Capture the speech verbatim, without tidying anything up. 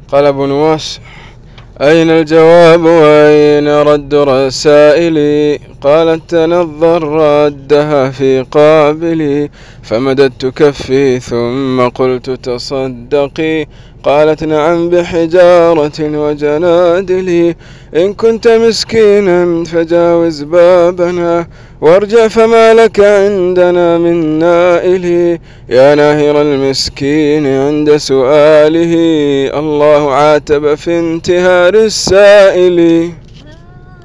قال أبو نواس: أين الجواب وأين رد رسائلي؟ قالت: تنظر ردها في قابلي. فمددت كفي ثم قلت: تصدقي. قالت: نعم بحجارة وجنادلي. إن كنت مسكينا فجاوز بابنا وارجع فما لك عندنا من نائل. يا ناهر المسكين عند سؤاله، الله عاتب في انتهار السائل.